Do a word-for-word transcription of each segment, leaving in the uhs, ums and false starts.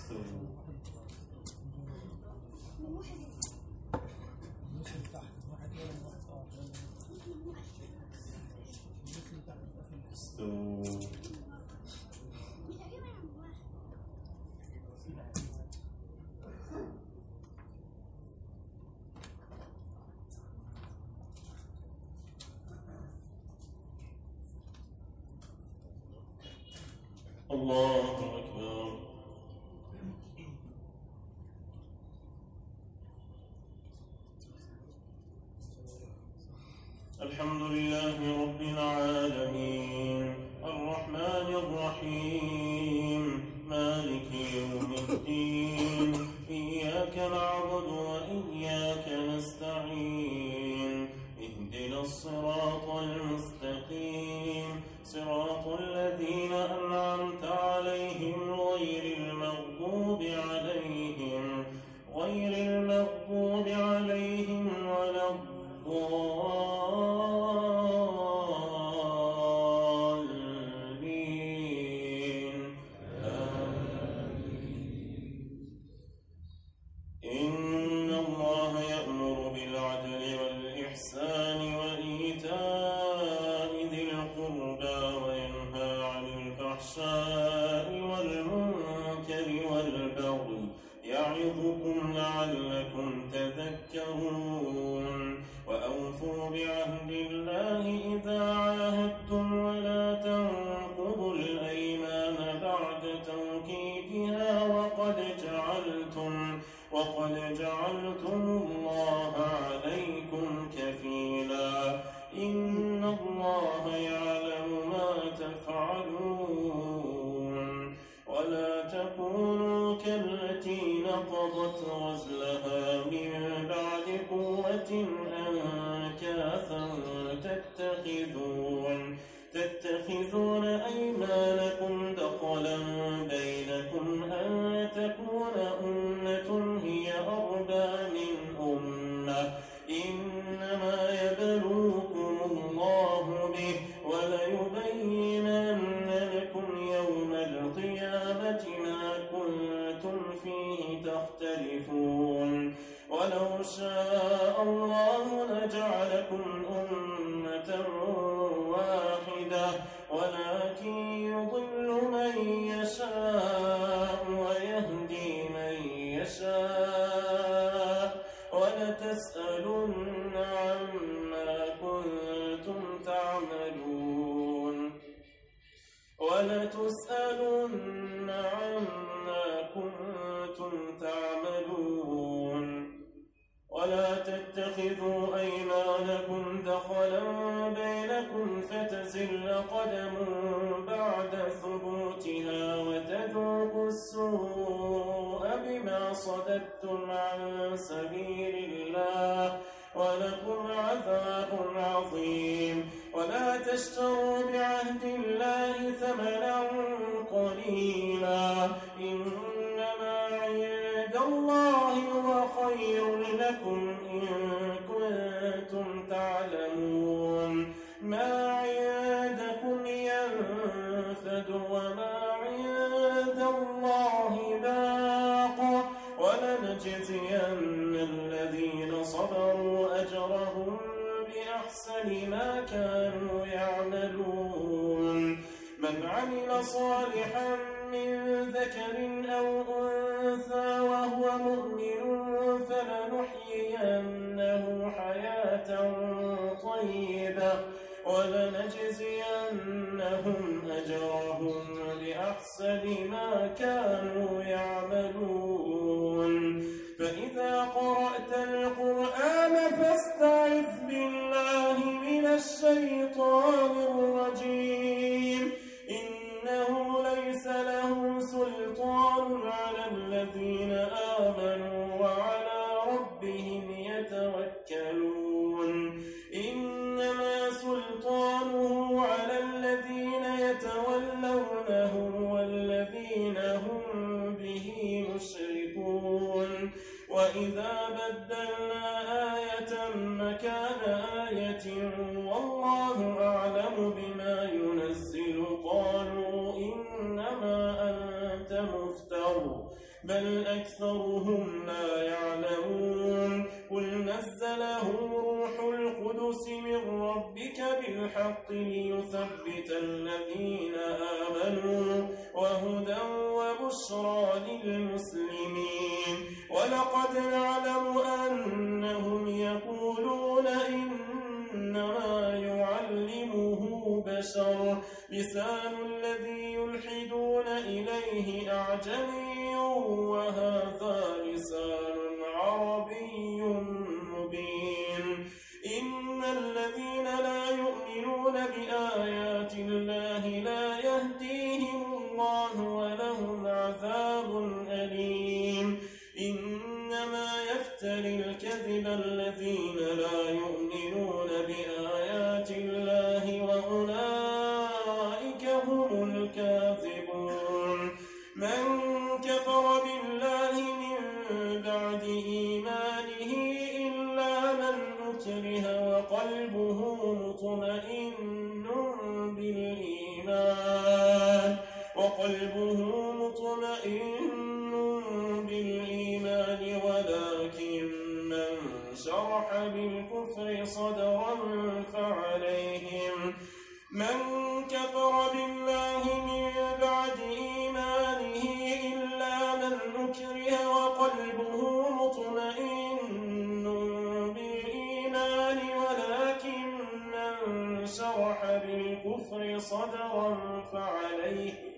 الله أكبر. الحمد لله رب العالمين الرحمن الرحيم مالك يوم الدين إياك نعبد وإياك نستعين اهدنا الصراط المستقيم صراط الذين أنعمت عليهم غير المغضوب عليهم غير المغضوب عليهم ولا الضالين إن الله يأمر بالعدل والإحسان وإيتاء ذي القربى وينهى عن الفحشاء والمنكر والبغي يعظكم لعلكم تذكرون وأوفوا بعهد الله إذا عاهدتم ولا تنقضوا الأيمان بعد توكيدها وقد جعلتم وقد جعلتم الله عليكم كفيلا إن الله يعلم ما تفعلون ولا تكونوا كالتي نقضت غزلها من بعد قوة أنكاثا تتخذون تتخذون أيمانكم دخلا بينكم أن تكون أمة هي أربى من أمة إنما يبلوكم الله به وليبينن لكم يوم القيامة ما كنتم فيه تختلفون ولو شاء الله لجعلكم أمة واحدة ولكن يضل من يشاء ويهدي من يشاء ولتسألن عما كنتم تعملون ولتسألن عما كنتم تعملون ولا تتخذوا أيمانكم دخلا بينكم فتزل قدم بعد ثبوتها وتذوقوا السوء بما صددتم عن سبيل الله ولكم عذاب عظيم ولا تشتروا بعهد الله ثمنا قليلا إنما عند الله هو خير لكم إن كنتم تعلمون ما عندكم ينفد وما عند الله باق ولنجزين الذين صبروا أجرهم بأحسن ما كانوا يعملون من عمل صالحا من ذكر أو أنثى وهو مؤمن فلنحيينه حياة طيبة ولنجزينهم أجرهم بأحسن ما كانوا يعملون فإذا قرأت القرآن فاستعذ بالله من الشيطان الرجيم إنه ليس له سلطان على الذين آمنوا وعلى ربهم يتوكلون إنما سلطانه على الذين يتولونه والذين هم به مشركون وإذا بدلنا آية مكان آية والله أعلم بما ينزل قالوا إنما أنت مفتر بل أكثرهم لا يعلمون قل نزله روح القدس من ربك بالحق ليثبت الذين آمنوا وهدى وبشرى للمسلمين ولقد نعلم أنهم يقولون إنما يعلمه بشر لسان الذي يلحدون إليه أعجمي وهذا لسان عربي مبين إن الذين لا يؤمنون بآيات الله لا يهديهم الله ولهم عذاب أليم إنما يفتري الكذب الذين لا يؤمنون بآيات الله وأولئك هم الكاذبون من كفر بالله من بعد إيمانه إلا من أكره وقلبه مطمئن بالإيمان وقلبه مطمئن بالإيمان ولكن من شرح بالكفر صدرا فعليهم من كفر بالله من بعد إيمانه إلا من أكره وقلبه مطمئن بالإيمان ولكن من شرح بالكفر صدرا فعليهم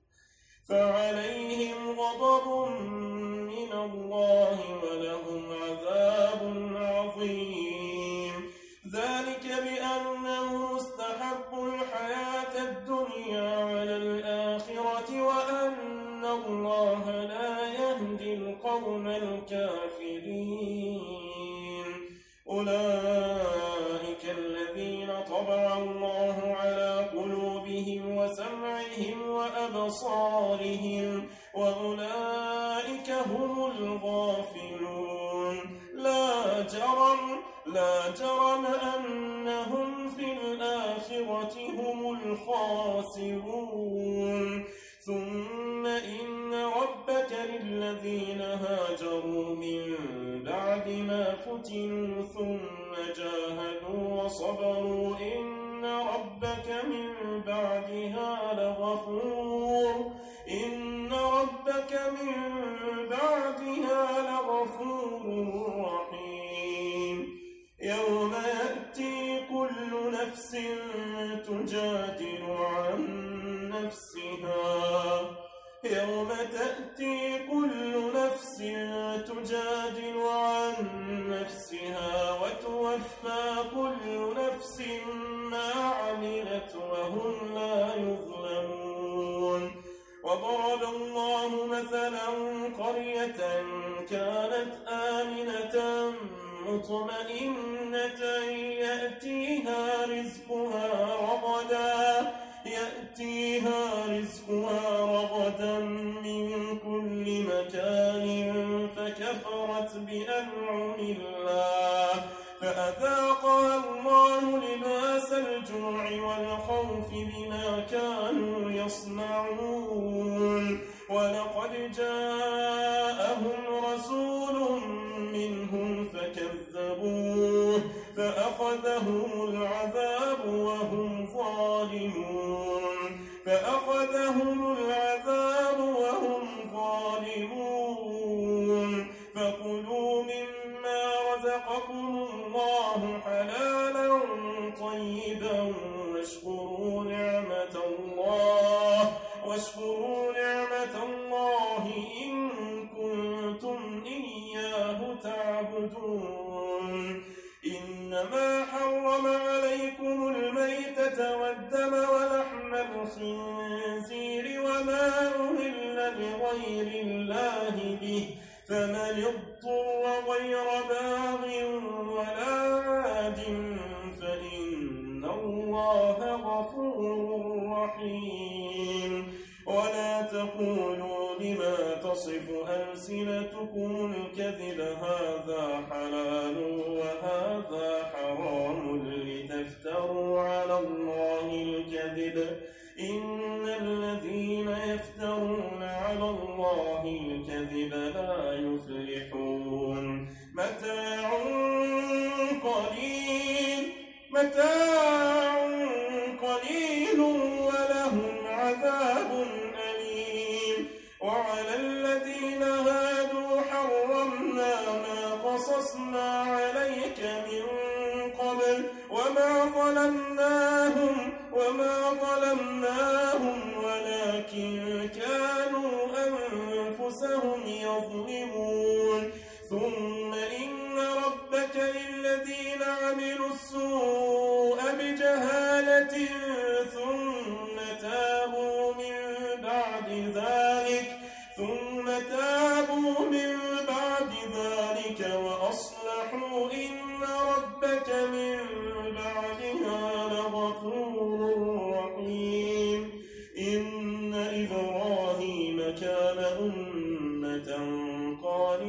فعليهم غضب من الله ولهم عذاب عظيم ذلك بأنه استحبوا الحياة الدنيا على الآخرة وأن الله لا يهدي القوم الكافرين أولئك الذين طبع الله على قلوبهم وسمعهم وأبصارهم وأولئك هم الغافلون لا جرم لا جرم أنهم في الآخرة هم الخاسرون ثم إن ربك للذين هاجروا من بعد ما فتنوا ثم جاهدوا وصبروا إن ربك من بعدها لغفور إن ربك من بعدها لغفور رحيم يوم يأتي كل نفس تجادل عن نفسها يوم تأتي كل نفس تجادل عن نفسها وتوفى كل نفس ما عملت وهم لا يظلمون وضرب الله مثلا قرية كانت آمنة مطمئنة يأتيها رزقها رغدا يأتيها رزقها رغدا من كل مكان فكفرت بأنعم الله فأذاقها الله لباس الجوع والخوف بما كانوا يصنعون ولقد جاءهم رسول منهم فكذبوه فأخذهم العذاب وهم ظالمون فأخذهم العذاب وهم ظالمون فكلوا مما رزقكم الله حلالا طيبا واشكروا نعمة الله واشكروا نعمة الله إن كنتم إياه تعبدون إنما حرم عليكم الميتة والدم ولحم الخنزير وما أهل لغير الله به فمن اضطر غير باغ ولا عاد فإن الله غفور رحيم ولا تقولوا لما تصف ألسنتكم الكذب هذا حلال وهذا حرام لتفتروا على الله الكذب إن الذين يفترون على الله الكذب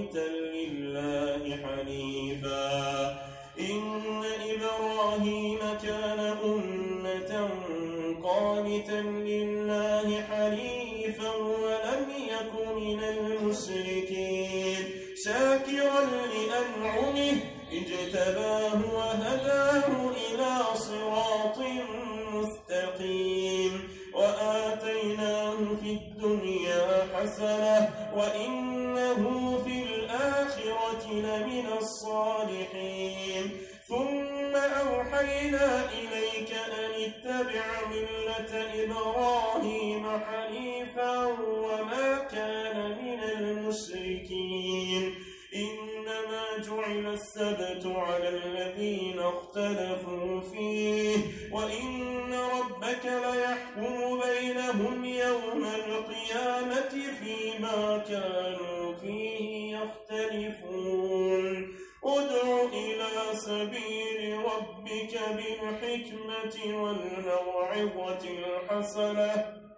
قانتا لله حنيفا إن إبراهيم كان أمة قانتا لله حنيفا ولم يك من المشركين شاكرا لأنعمه اجتباه وهداه إلى صراط مستقيم وآتيناه في الدنيا حسنة وإنه في الآخرة لمن الصالحين ثم أوحينا إليك أن اتبع ملة إبراهيم حنيفا وما كان من المشركين إنما جعل السبت على الذين اختلفوا فيه وإن ربك ليحكم بينهم يوم القيامة فيما كانوا فيه يختلفون ادع إلى سبيل ربك بالحكمة والموعظة الحسنة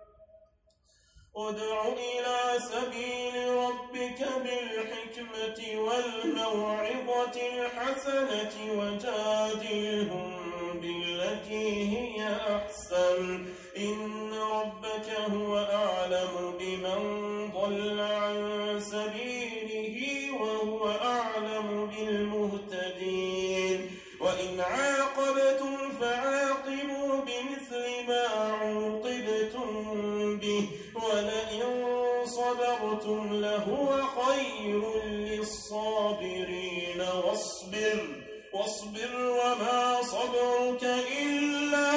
ادع إلى سبيل ربك بالحكمة والموعظة الحسنة وجادلهم بالتي هي أحسن إن ربك هو أعلم بمن ضل عن سبيله وهو أعلم بالمهتدين وإن عاقبتم فعاقبوا بمثل ما عوقبتم به ولئن صبرتم لهو خير للصابرين واصبر واصبر وما صبرك إلا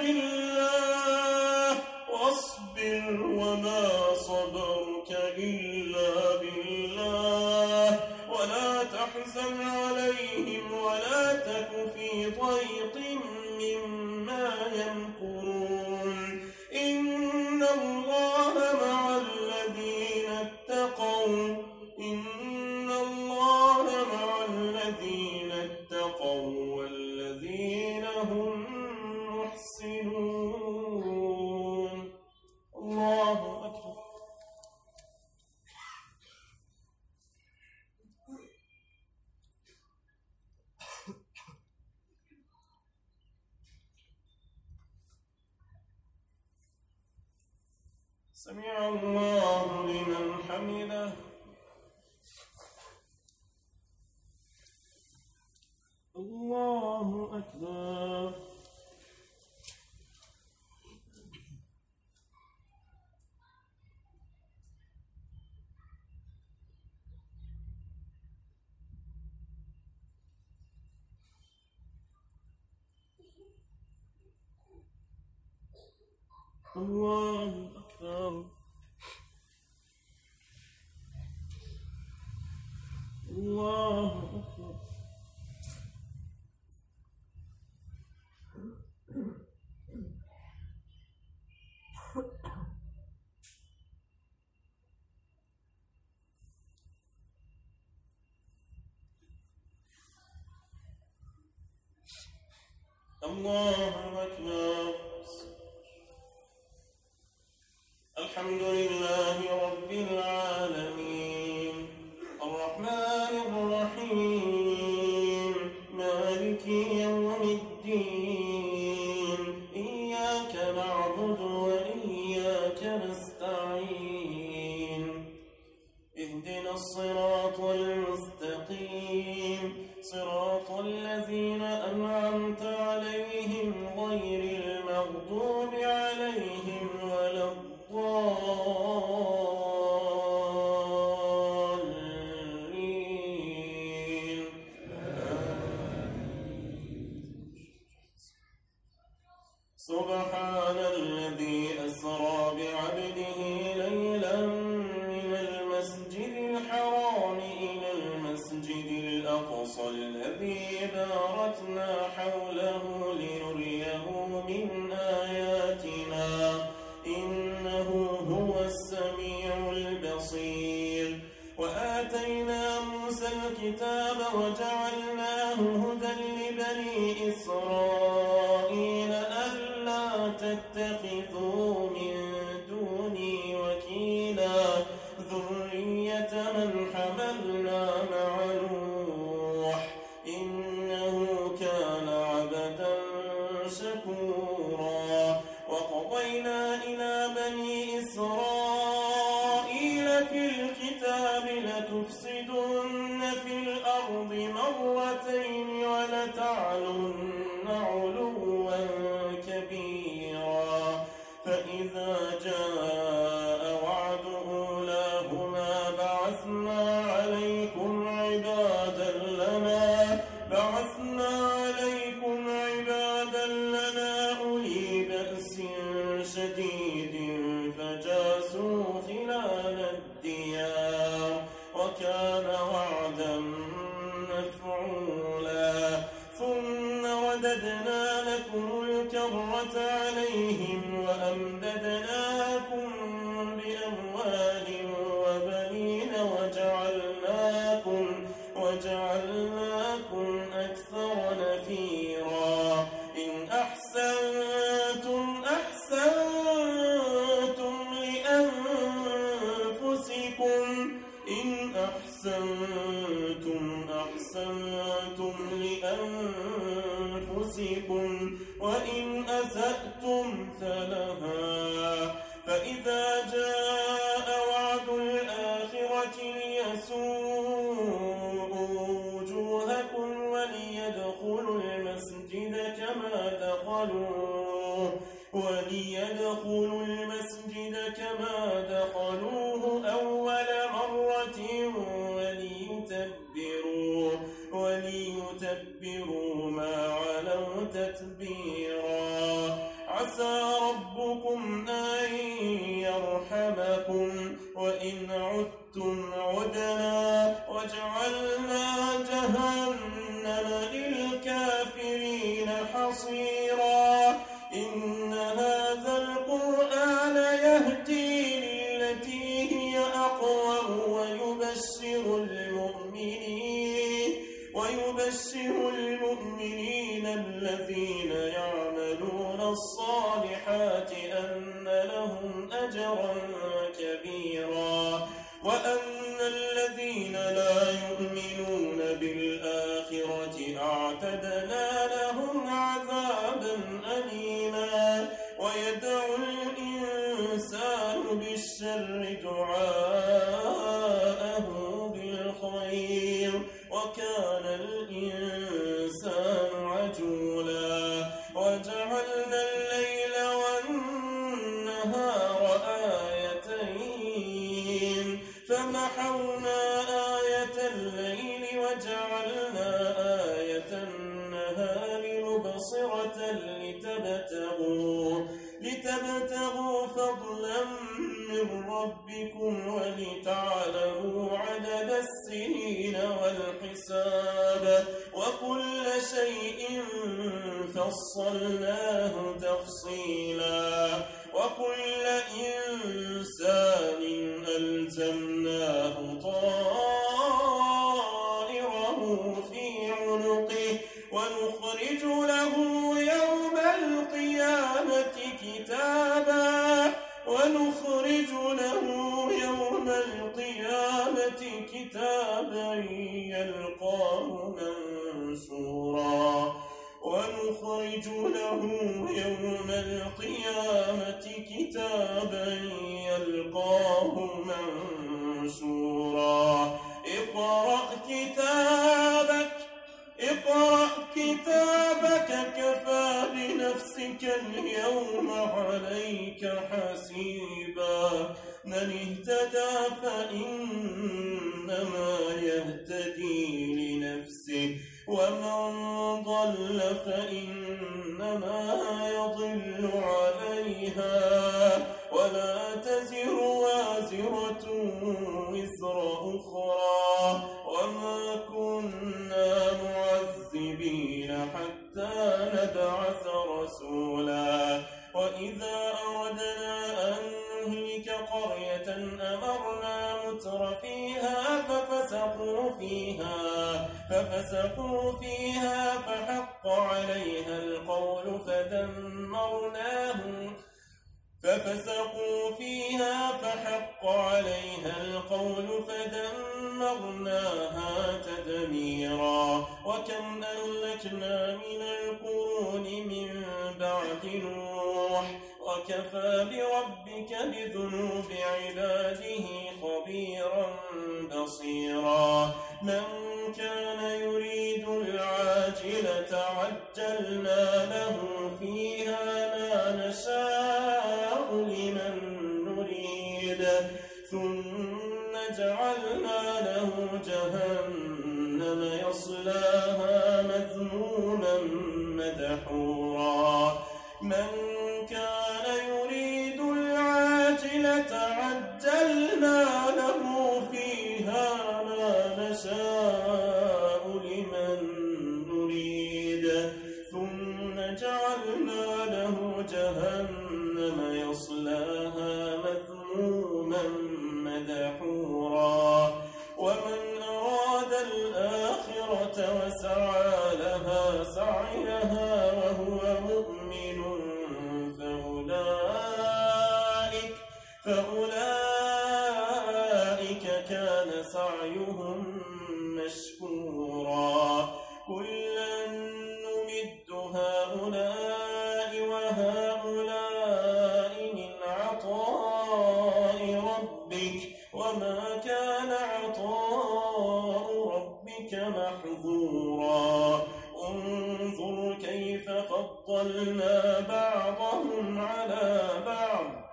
بالله واصبر وما صبرك إلا بالله ولا تحزن عليهم ولا تك في ضيق مما يمكرون إن الله مع الذين اتقوا إن الله مع الذين اتقوا والذين هم محسنون الله أكبر سمع الله لمن حمده الله أكبر الله أكبر الله أكبر الله أكبر الحمد لله رب العالمين الرحمن الرحيم مالك يوم الدين إياك نعبد وإياك نستعين اهدنا الصراط المستقيم صراط الذين أنعمت عليهم غير المغضوب عليهم ولا الضالين سبحان الذي أسرى بعبده ليلا من المسجد الحرام إلى المسجد الأقصى الذي باركنا حوله لنريه من آياتنا إنه هو السميع البصير وآتينا موسى الكتاب وجعلناه هدى لبني إسرائيل ألا تتخذوا من دوني وكيلا ذرية من حملنا لتفسدن في الأرض مرتين ولتعلن علوا كبيرا فإذا جاء وعد أولاهما بعثنا عليكم عبادا لنا بعثنا عليكم عبادا لنا أولي بأس شديد فجاسوا خلال الديار وكان وعدا مفعولا ثم رددنا لكم الكرة عليهم وأمددناكم بأموال وبنين وجعلناكم وجعلناكم أكثر نفيرا إن أحسنتم أحسنتم لأنفسكم إن أحسنتم أحسنتم لأنفسكم وإن أسأتم فلها فإذا جاء وعد الآخرة ليسوءوا وجوهكم وليدخلوا المسجد كما دخلوه وليدخلوا المسجد كما دخلوه أول مرة وليتبروا وليتبروا ما علوا تتبيرا عسى ربكم أن يرحمكم وإن عدتم عدنا وجعلنا جهنم للكافرين حصيرا إن هذا القرآن يهدي للتي هي أقوم ويبشر المؤمنين ويبشر المؤمنين الذين يعملون الصالحات أن لهم أجرا كبيرا وأن الذين لا يؤمنون بالآخرة أعتدنا لهم عذابا أليما ويدعو الإنسان بالشر دعاءه بالخير وكان الإنسان عجولا وجعلنا الليل والنهار آيتين فمحونا آية الليل وجعلنا آية النهار مبصرة لتبتغوا لتبتغوا فضلا من ربكم ولتعلموا عدد السنين والحساب وكل شيء فصلناه تفصيلا وكل إنسان ألزمناه طائره في عنقه ونخرج له يوم القيامة كتابا ونخرج له يوم القيامة كتابا يلقاه منشورا ونخرج له يوم القيامة كتابا يلقاه منشورا اقرأ كتابك اقرأ كتابك كفى بنفسك اليوم عليك حسيبا من اهتدى فإنما يهتدي لنفسه ومن ضل فإنما يضل عليها ولا تزر وازرة وزر أخرى وما كنا معذبين حتى نبعث رسولا وإذا أردنا أن نهلك قرية أمرنا متر فيها ففسقوا فيها ففسقوا فيها فحق عليها القول فدمرناه ففسقوا فيها فحق عليها القول فدمرناها تدميرا وكم أهلكنا من القرون من بعد نوح وكفى بربك بذنوب عباده خبيرا بصيرا من كان يريد العاجلة عجلنا له فيها ما نشاء لمن نريد ثم جعلنا له جهنم يصلاها مذموما مدحورا من كان يريد العاجلة عجلنا له فيها ما نشاء لمن نريد ثم جعلنا له جهنم يصلاها مذموما مدحورا ومن أراد الآخرة وسعى لها سعيها وهو مؤمن فأولئك, فأولئك كان سعيهم مشكورا كلا نمد هؤلاء وهؤلاء من عطاء ربك وما كان عطاء ربك محظورا انظر كيف فضلنا بعضهم على بعض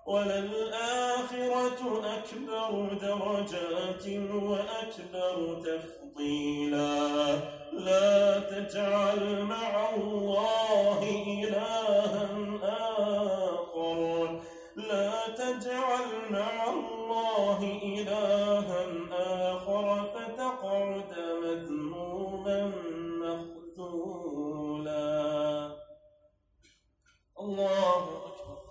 وللآخرة أكبر درجات وأكبر تفضيلا لا تجعل مع الله إلها آخر لا تجعل مع الله إلها آخر فتقعد مذموما مخذولا الله أكبر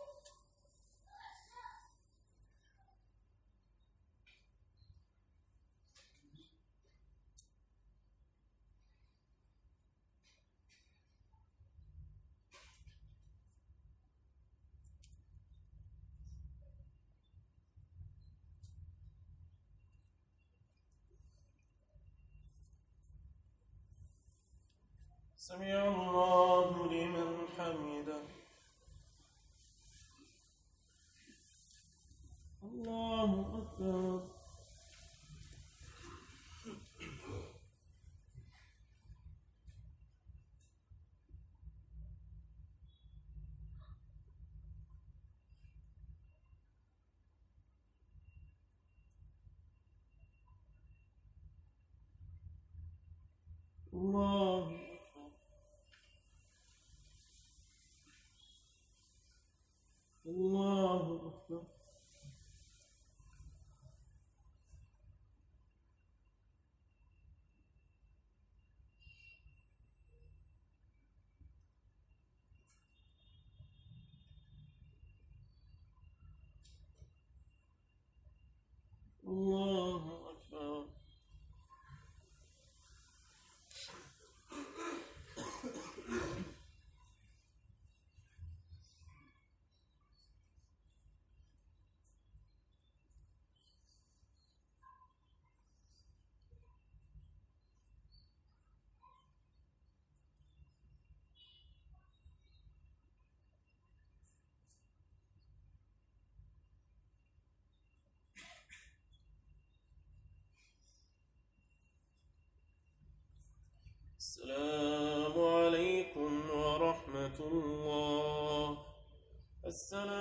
سمع الله لمن حمده الله أكبر الله الله أكبر الله أكبر السلام عليكم ورحمة الله. السلام